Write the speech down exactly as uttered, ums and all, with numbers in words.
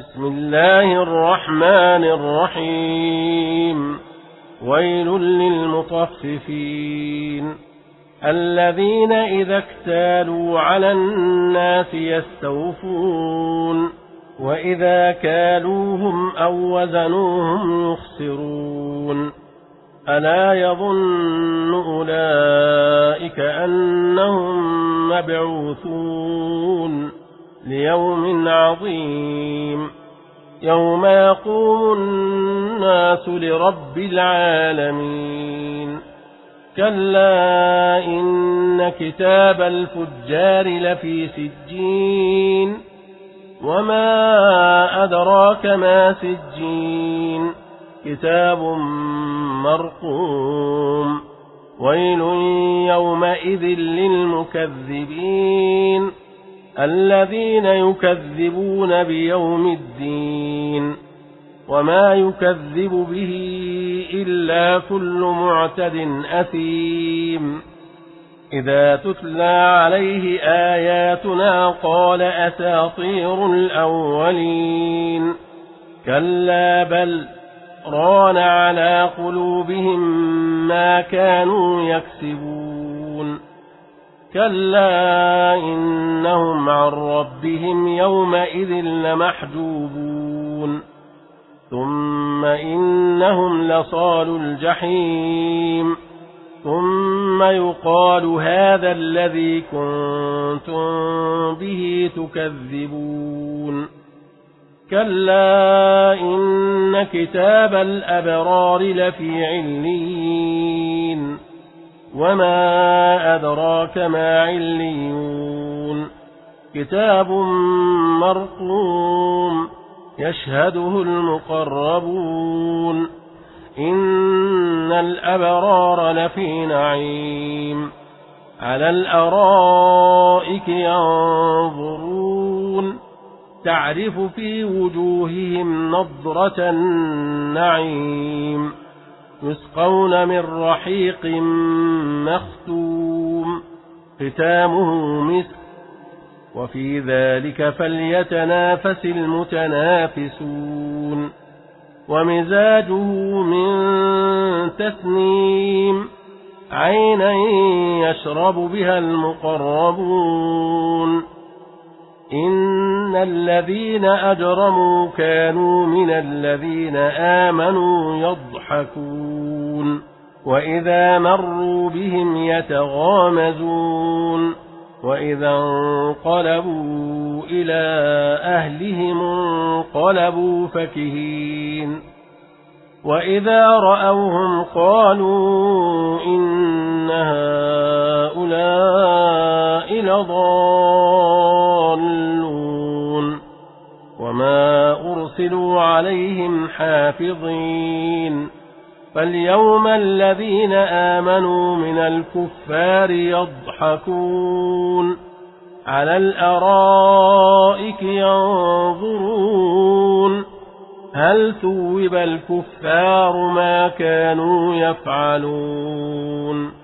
بسم الله الرحمن الرحيم ويل للمطففين الذين إذا اكتالوا على الناس يستوفون وإذا كالوهم أو وزنوهم يخسرون ألا يظن أولئك أنهم مبعوثون ليوم عظيم يوم يقوم الناس لرب العالمين كلا إن كتاب الفجار لفي سجين وما أدراك ما سجين كتاب مرقوم ويل يومئذ للمكذبين الذين يكذبون بيوم الدين وما يكذب به إلا كل معتد أثيم إذا تتلى عليه آياتنا قال أساطير الأولين كلا بل ران على قلوبهم ما كانوا يكسبون كلا إنهم عن ربهم يومئذ لمحجوبون ثم إنهم لصالوا الجحيم ثم يقال هذا الذي كنتم به تكذبون كلا إن كتاب الأبرار لفي عليين وما أدراك ما عليون كتاب مرقوم يشهده المقربون إن الأبرار لفي نعيم على الأرائك ينظرون تعرف في وجوههم نضرة النعيم يسقون من رحيق مختوم ختامه مسك وفي ذلك فليتنافس المتنافسون ومزاجه من تسنيم عينا يشرب بها المقربون إن الذين أجرموا كانوا من الذين آمنوا يضحكون وإذا مروا بهم يتغامزون وإذا انقلبوا إلى أهلهم انقلبوا فكهين وإذا رأوهم قالوا إن هؤلاء لضالون وما أرسلوا عليهم حافظين فاليوم الذين آمنوا من الكفار يضحكون على الأرائك ينظرون هل ثوب الكفار ما كانوا يفعلون